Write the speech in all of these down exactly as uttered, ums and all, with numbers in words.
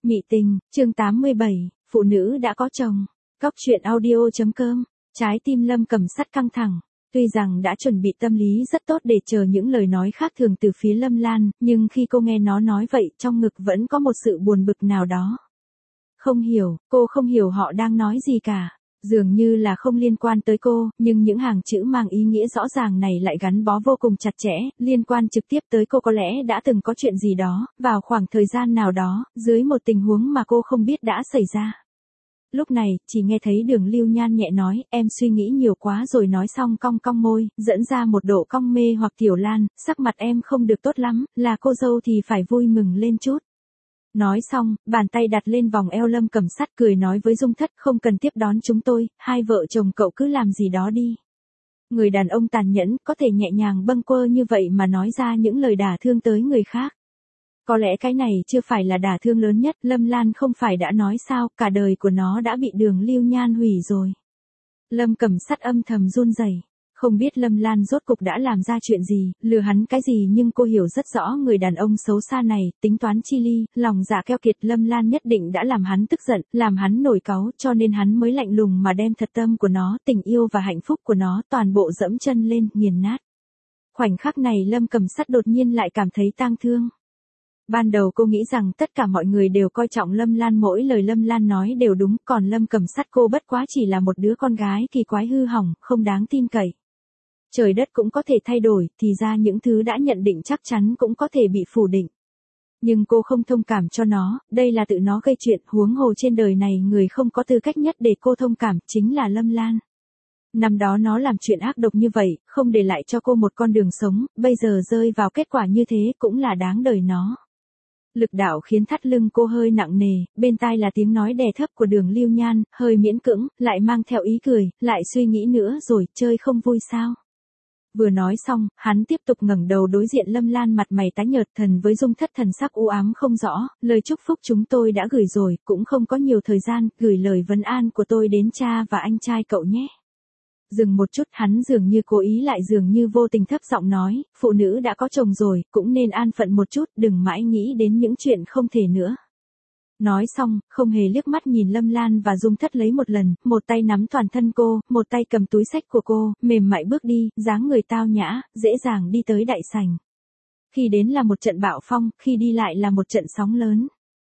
Mị tình, chương tám mươi bảy, phụ nữ đã có chồng. Cóc truyện audio.com, trái tim Lâm Cẩm Sắt căng thẳng. Tuy rằng đã chuẩn bị tâm lý rất tốt để chờ những lời nói khác thường từ phía Lâm Lan, nhưng khi cô nghe nó nói vậy trong ngực vẫn có một sự buồn bực nào đó. Không hiểu, cô không hiểu họ đang nói gì cả. Dường như là không liên quan tới cô, nhưng những hàng chữ mang ý nghĩa rõ ràng này lại gắn bó vô cùng chặt chẽ, liên quan trực tiếp tới cô. Có lẽ đã từng có chuyện gì đó, vào khoảng thời gian nào đó, dưới một tình huống mà cô không biết đã xảy ra. Lúc này, chỉ nghe thấy Đường Lưu Nhan nhẹ nói, em suy nghĩ nhiều quá rồi, nói xong cong cong môi, dẫn ra một độ cong mê hoặc. Tiểu Lan, sắc mặt em không được tốt lắm, là cô dâu thì phải vui mừng lên chút. Nói xong, bàn tay đặt lên vòng eo Lâm Cẩm Sắt, cười nói với Dung Thất, không cần tiếp đón chúng tôi, hai vợ chồng cậu cứ làm gì đó đi. Người đàn ông tàn nhẫn, có thể nhẹ nhàng bâng quơ như vậy mà nói ra những lời đả thương tới người khác. Có lẽ cái này chưa phải là đả thương lớn nhất, Lâm Lan không phải đã nói sao, cả đời của nó đã bị Đường Lưu Nhan hủy rồi. Lâm Cẩm Sắt âm thầm run rẩy. Không biết Lâm Lan rốt cục đã làm ra chuyện gì, lừa hắn cái gì, nhưng cô hiểu rất rõ người đàn ông xấu xa này, tính toán chi ly, lòng dạ keo kiệt. Lâm Lan nhất định đã làm hắn tức giận, làm hắn nổi cáu, cho nên hắn mới lạnh lùng mà đem thật tâm của nó, tình yêu và hạnh phúc của nó, toàn bộ dẫm chân lên, nghiền nát. Khoảnh khắc này Lâm Cẩm Sắt đột nhiên lại cảm thấy tang thương. Ban đầu cô nghĩ rằng tất cả mọi người đều coi trọng Lâm Lan, mỗi lời Lâm Lan nói đều đúng, còn Lâm Cẩm Sắt cô bất quá chỉ là một đứa con gái kỳ quái hư hỏng, không đáng tin cậy. Trời đất cũng có thể thay đổi, thì ra những thứ đã nhận định chắc chắn cũng có thể bị phủ định. Nhưng cô không thông cảm cho nó, đây là tự nó gây chuyện, huống hồ trên đời này người không có tư cách nhất để cô thông cảm, chính là Lâm Lan. Năm đó nó làm chuyện ác độc như vậy, không để lại cho cô một con đường sống, bây giờ rơi vào kết quả như thế cũng là đáng đời nó. Lực đạo khiến thắt lưng cô hơi nặng nề, bên tai là tiếng nói đè thấp của Đường Lưu Nhan, hơi miễn cưỡng, lại mang theo ý cười, lại suy nghĩ nữa rồi, chơi không vui sao? Vừa nói xong, hắn tiếp tục ngẩng đầu đối diện Lâm Lan, mặt mày tái nhợt, thần với Dung Thất thần sắc u ám không rõ, lời chúc phúc chúng tôi đã gửi rồi, cũng không có nhiều thời gian, gửi lời vấn an của tôi đến cha và anh trai cậu nhé. Dừng một chút, hắn dường như cố ý lại dường như vô tình thấp giọng nói, phụ nữ đã có chồng rồi, cũng nên an phận một chút, đừng mãi nghĩ đến những chuyện không thể nữa. Nói xong, không hề liếc mắt nhìn Lâm Lan và Dung Thất lấy một lần, một tay nắm toàn thân cô, một tay cầm túi xách của cô, mềm mại bước đi, dáng người tao nhã, dễ dàng đi tới đại sảnh. Khi đến là một trận bạo phong, khi đi lại là một trận sóng lớn.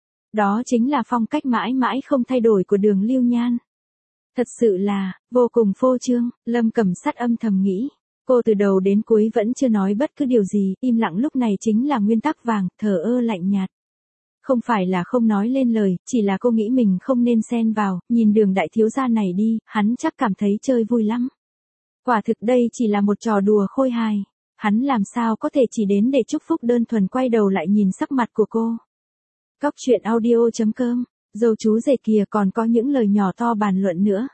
Đó chính là phong cách mãi mãi không thay đổi của Đường Lưu Nhan. Thật sự là, vô cùng phô trương, Lâm Cẩm Sắt âm thầm nghĩ. Cô từ đầu đến cuối vẫn chưa nói bất cứ điều gì, im lặng lúc này chính là nguyên tắc vàng, thờ ơ lạnh nhạt. Không phải là không nói lên lời, chỉ là cô nghĩ mình không nên xen vào, nhìn Đường đại thiếu gia này đi, hắn chắc cảm thấy chơi vui lắm. Quả thực đây chỉ là một trò đùa khôi hài, hắn làm sao có thể chỉ đến để chúc phúc đơn thuần. Quay đầu lại nhìn sắc mặt của cô. Cóc truyện audio.com, dâu chú rể kìa, còn có những lời nhỏ to bàn luận nữa.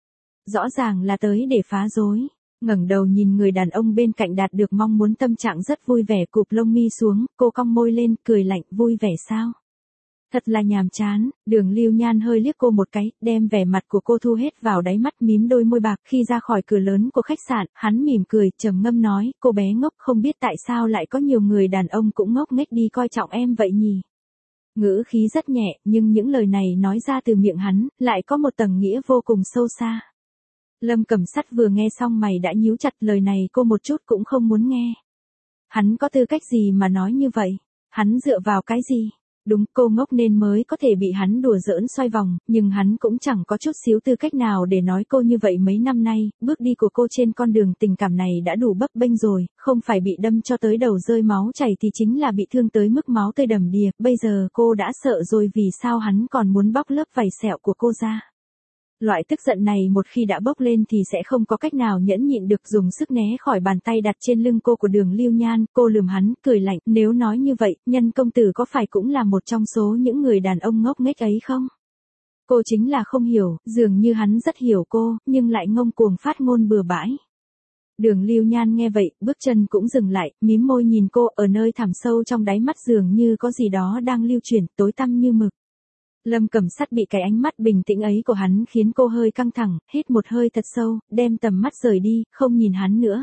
Rõ ràng là tới để phá rối. Ngẩng đầu nhìn người đàn ông bên cạnh đạt được mong muốn, tâm trạng rất vui vẻ, cụp lông mi xuống, cô cong môi lên, cười lạnh, vui vẻ sao? Thật là nhàm chán. Đường Lưu Nhan hơi liếc cô một cái, đem vẻ mặt của cô thu hết vào đáy mắt, mím đôi môi bạc. Khi ra khỏi cửa lớn của khách sạn, hắn mỉm cười, trầm ngâm nói, cô bé ngốc, không biết tại sao lại có nhiều người đàn ông cũng ngốc nghếch đi coi trọng em vậy nhỉ? Ngữ khí rất nhẹ, nhưng những lời này nói ra từ miệng hắn, lại có một tầng nghĩa vô cùng sâu xa. Lâm Cẩm Sắt vừa nghe xong mày đã nhíu chặt, lời này cô một chút cũng không muốn nghe. Hắn có tư cách gì mà nói như vậy? Hắn dựa vào cái gì? Đúng, cô ngốc nên mới có thể bị hắn đùa giỡn xoay vòng, nhưng hắn cũng chẳng có chút xíu tư cách nào để nói cô như vậy. Mấy năm nay, bước đi của cô trên con đường tình cảm này đã đủ bấp bênh rồi, không phải bị đâm cho tới đầu rơi máu chảy thì chính là bị thương tới mức máu tươi đầm đìa. Bây giờ cô đã sợ rồi, vì sao hắn còn muốn bóc lớp vảy sẹo của cô ra? Loại tức giận này một khi đã bốc lên thì sẽ không có cách nào nhẫn nhịn được, dùng sức né khỏi bàn tay đặt trên lưng cô của Đường Lưu Nhan. Cô lườm hắn, cười lạnh, nếu nói như vậy, Nhân công tử có phải cũng là một trong số những người đàn ông ngốc nghếch ấy không? Cô chính là không hiểu, dường như hắn rất hiểu cô, nhưng lại ngông cuồng phát ngôn bừa bãi. Đường Lưu Nhan nghe vậy, bước chân cũng dừng lại, mím môi nhìn cô, ở nơi thẳm sâu trong đáy mắt dường như có gì đó đang lưu chuyển, tối tăm như mực. Lâm Cẩm Sắt bị cái ánh mắt bình tĩnh ấy của hắn khiến cô hơi căng thẳng, hít một hơi thật sâu, đem tầm mắt rời đi, không nhìn hắn nữa.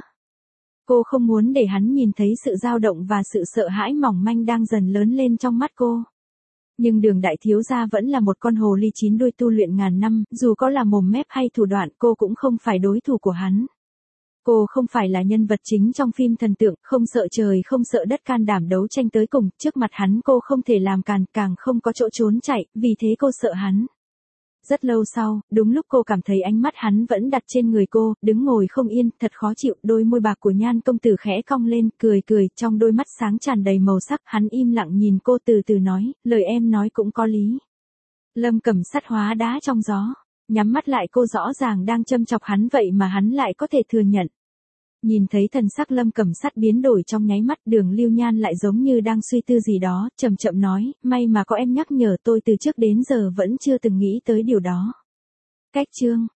Cô không muốn để hắn nhìn thấy sự dao động và sự sợ hãi mỏng manh đang dần lớn lên trong mắt cô. Nhưng Đường đại thiếu gia vẫn là một con hồ ly chín đuôi tu luyện ngàn năm, dù có là mồm mép hay thủ đoạn cô cũng không phải đối thủ của hắn. Cô không phải là nhân vật chính trong phim thần tượng, không sợ trời không sợ đất can đảm đấu tranh tới cùng, trước mặt hắn cô không thể làm càn, càng không có chỗ trốn chạy, vì thế cô sợ hắn. Rất lâu sau, đúng lúc cô cảm thấy ánh mắt hắn vẫn đặt trên người cô, đứng ngồi không yên, thật khó chịu, đôi môi bạc của Nhan công tử khẽ cong lên, cười cười, trong đôi mắt sáng tràn đầy màu sắc, hắn im lặng nhìn cô từ từ nói, lời em nói cũng có lý. Lâm Cẩm Sắt hóa đá trong gió, nhắm mắt lại cô rõ ràng đang châm chọc hắn vậy mà hắn lại có thể thừa nhận. Nhìn thấy thần sắc Lâm Cẩm Sắt biến đổi trong nháy mắt, Đường Lưu Nhan lại giống như đang suy tư gì đó, chậm chậm nói, may mà có em nhắc nhở tôi từ trước đến giờ vẫn chưa từng nghĩ tới điều đó. Cách chương